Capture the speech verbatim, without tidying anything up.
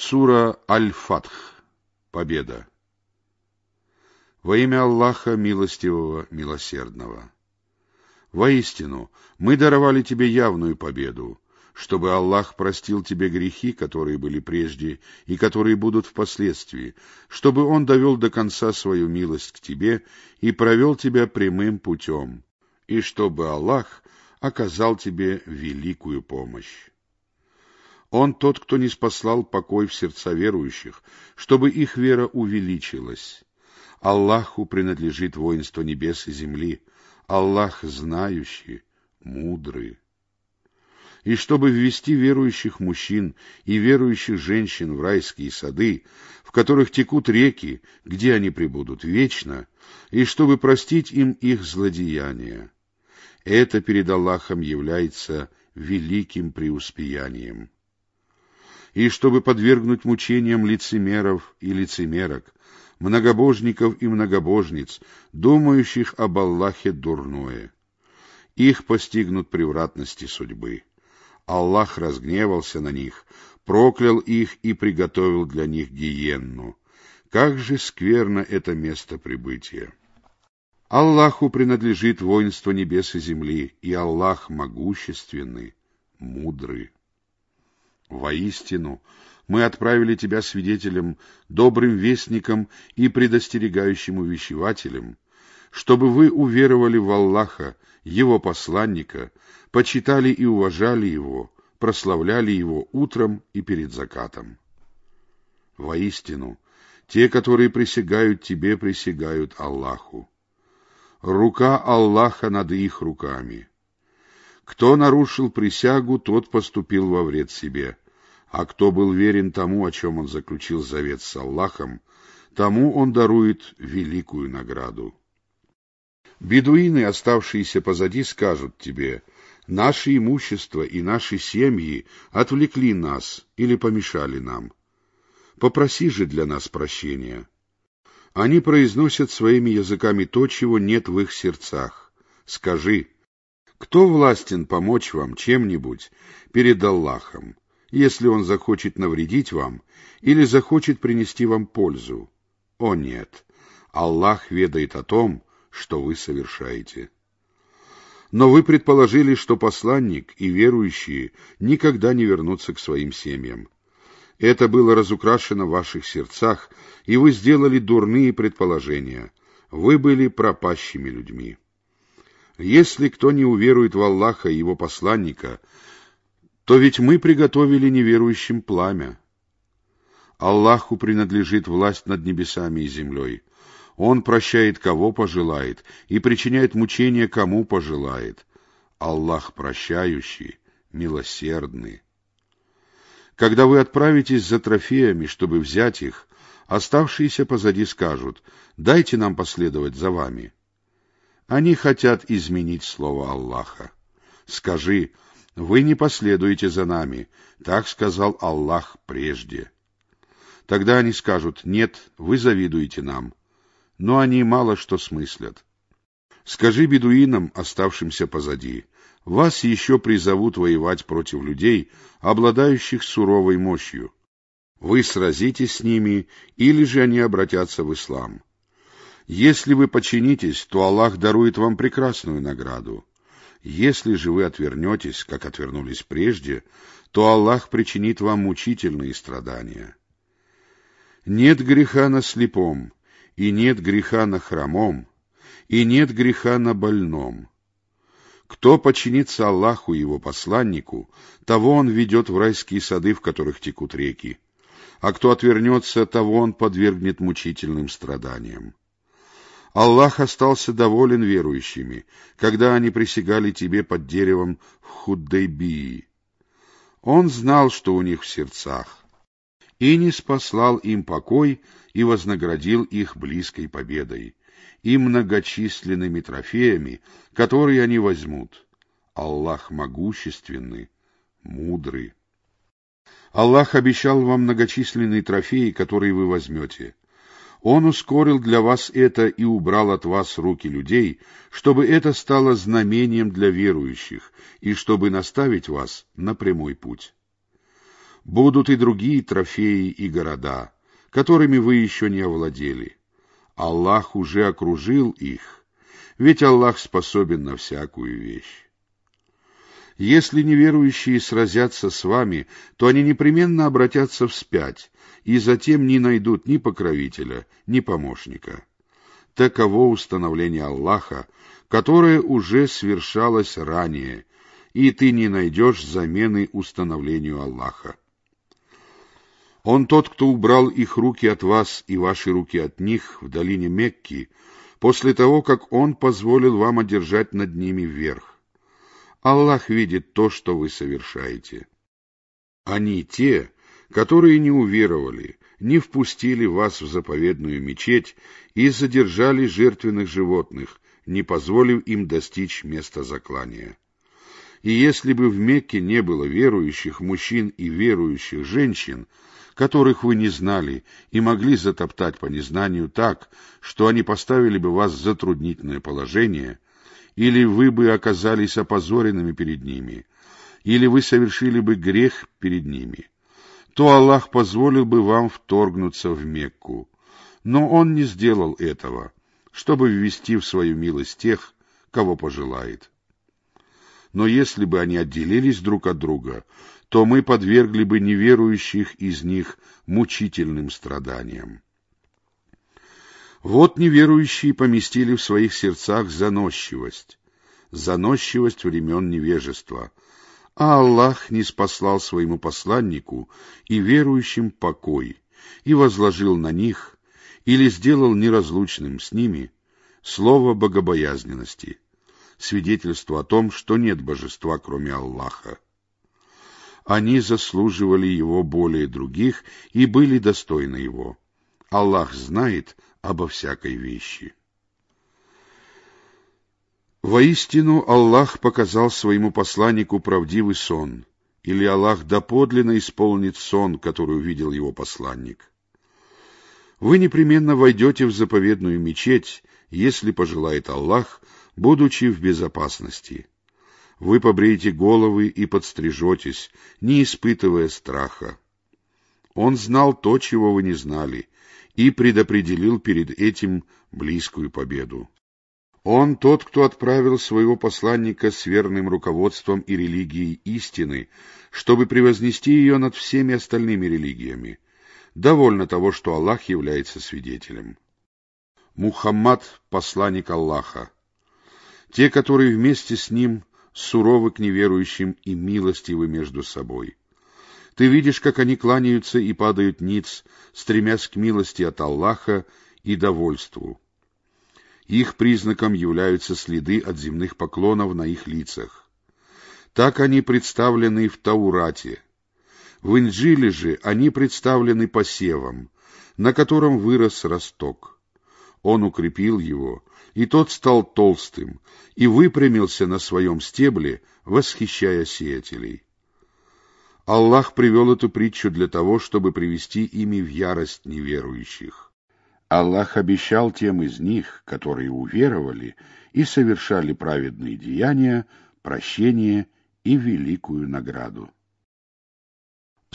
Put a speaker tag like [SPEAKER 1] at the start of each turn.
[SPEAKER 1] Сура Аль-Фатх. Победа. Во имя Аллаха Милостивого, Милосердного. Воистину, мы даровали тебе явную победу, чтобы Аллах простил тебе грехи, которые были прежде и которые будут впоследствии, чтобы Он довел до конца свою милость к тебе и провел тебя прямым путем, и чтобы Аллах оказал тебе великую помощь. Он тот, кто ниспослал покой в сердца верующих, чтобы их вера увеличилась. Аллаху принадлежит воинство небес и земли, Аллах знающий, мудрый. И чтобы ввести верующих мужчин и верующих женщин в райские сады, в которых текут реки, где они пребудут вечно, и чтобы простить им их злодеяния. Это перед Аллахом является великим преуспеянием. И чтобы подвергнуть мучениям лицемеров и лицемерок, многобожников и многобожниц, думающих об Аллахе дурное. Их постигнут превратности судьбы. Аллах разгневался на них, проклял их и приготовил для них гиенну. Как же скверно это место прибытия! Аллаху принадлежит воинство небес и земли, и Аллах могущественный, мудрый. Воистину, мы отправили тебя свидетелем, добрым вестником и предостерегающим увещевателем, чтобы вы уверовали в Аллаха, Его посланника, почитали и уважали Его, прославляли Его утром и перед закатом. Воистину, те, которые присягают тебе, присягают Аллаху. Рука Аллаха над их руками. Кто нарушил присягу, тот поступил во вред себе, а кто был верен тому, о чем он заключил завет с Аллахом, тому он дарует великую награду. Бедуины, оставшиеся позади, скажут тебе: «Наше имущество и наши семьи отвлекли нас или помешали нам. Попроси же для нас прощения». Они произносят своими языками то, чего нет в их сердцах. Скажи: кто властен помочь вам чем-нибудь перед Аллахом, если Он захочет навредить вам или захочет принести вам пользу? О нет, Аллах ведает о том, что вы совершаете. Но вы предположили, что посланник и верующие никогда не вернутся к своим семьям. Это было разукрашено в ваших сердцах, и вы сделали дурные предположения. Вы были пропащими людьми. Если кто не уверует в Аллаха и Его посланника, то ведь мы приготовили неверующим пламя. Аллаху принадлежит власть над небесами и землей. Он прощает, кого пожелает, и причиняет мучения, кому пожелает. Аллах прощающий, милосердный. Когда вы отправитесь за трофеями, чтобы взять их, оставшиеся позади скажут: «Дайте нам последовать за вами». Они хотят изменить слово Аллаха. Скажи: «Вы не последуете за нами», так сказал Аллах прежде. Тогда они скажут: «Нет, вы завидуете нам». Но они мало что смыслят. Скажи бедуинам, оставшимся позади: вас еще призовут воевать против людей, обладающих суровой мощью. Вы сразитесь с ними, или же они обратятся в ислам. Если вы подчинитесь, то Аллах дарует вам прекрасную награду. Если же вы отвернетесь, как отвернулись прежде, то Аллах причинит вам мучительные страдания. Нет греха на слепом, и нет греха на хромом, и нет греха на больном. Кто подчинится Аллаху и Его посланнику, того Он ведет в райские сады, в которых текут реки, а кто отвернется, того Он подвергнет мучительным страданиям. Аллах остался доволен верующими, когда они присягали тебе под деревом в Худайбии. Он знал, что у них в сердцах, и ниспослал им покой и вознаградил их близкой победой и многочисленными трофеями, которые они возьмут. Аллах могущественный, мудрый. Аллах обещал вам многочисленные трофеи, которые вы возьмете. Он ускорил для вас это и убрал от вас руки людей, чтобы это стало знамением для верующих и чтобы наставить вас на прямой путь. Будут и другие трофеи и города, которыми вы еще не овладели. Аллах уже окружил их, ведь Аллах способен на всякую вещь. Если неверующие сразятся с вами, то они непременно обратятся вспять, и затем не найдут ни покровителя, ни помощника. Таково установление Аллаха, которое уже свершалось ранее, и ты не найдешь замены установлению Аллаха. Он тот, кто убрал их руки от вас и ваши руки от них в долине Мекки, после того, как Он позволил вам одержать над ними верх. Аллах видит то, что вы совершаете. Они те, которые не уверовали, не впустили вас в заповедную мечеть и задержали жертвенных животных, не позволив им достичь места заклания. И если бы в Мекке не было верующих мужчин и верующих женщин, которых вы не знали и могли затоптать по незнанию так, что они поставили бы вас в затруднительное положение, или вы бы оказались опозоренными перед ними, или вы совершили бы грех перед ними, то Аллах позволил бы вам вторгнуться в Мекку. Но Он не сделал этого, чтобы ввести в свою милость тех, кого пожелает. Но если бы они отделились друг от друга, то мы подвергли бы неверующих из них мучительным страданиям. Вот неверующие поместили в своих сердцах заносчивость, заносчивость времен невежества, а Аллах ниспослал своему посланнику и верующим покой, и возложил на них, или сделал неразлучным с ними, слово богобоязненности, свидетельство о том, что нет божества, кроме Аллаха. Они заслуживали его более других и были достойны его. Аллах знает обо всякой вещи. Воистину Аллах показал своему посланнику правдивый сон, или Аллах доподлинно исполнит сон, который увидел его посланник. Вы непременно войдете в заповедную мечеть, если пожелает Аллах, будучи в безопасности. Вы побреете головы и подстрижетесь, не испытывая страха. Он знал то, чего вы не знали, и предопределил перед этим близкую победу. Он тот, кто отправил своего посланника с верным руководством и религией истины, чтобы превознести ее над всеми остальными религиями. Довольно того, что Аллах является свидетелем. Мухаммад — посланник Аллаха. Те, которые вместе с ним суровы к неверующим и милостивы между собой. Ты видишь, как они кланяются и падают ниц, стремясь к милости от Аллаха и довольству. Их признаком являются следы от земных поклонов на их лицах. Так они представлены в Таурате. В Инджиле же они представлены посевом, на котором вырос росток. Он укрепил его, и тот стал толстым, и выпрямился на своем стебле, восхищая сеятелей. Аллах привел эту притчу для того, чтобы привести ими в ярость неверующих. Аллах обещал тем из них, которые уверовали и совершали праведные деяния, прощение и великую награду.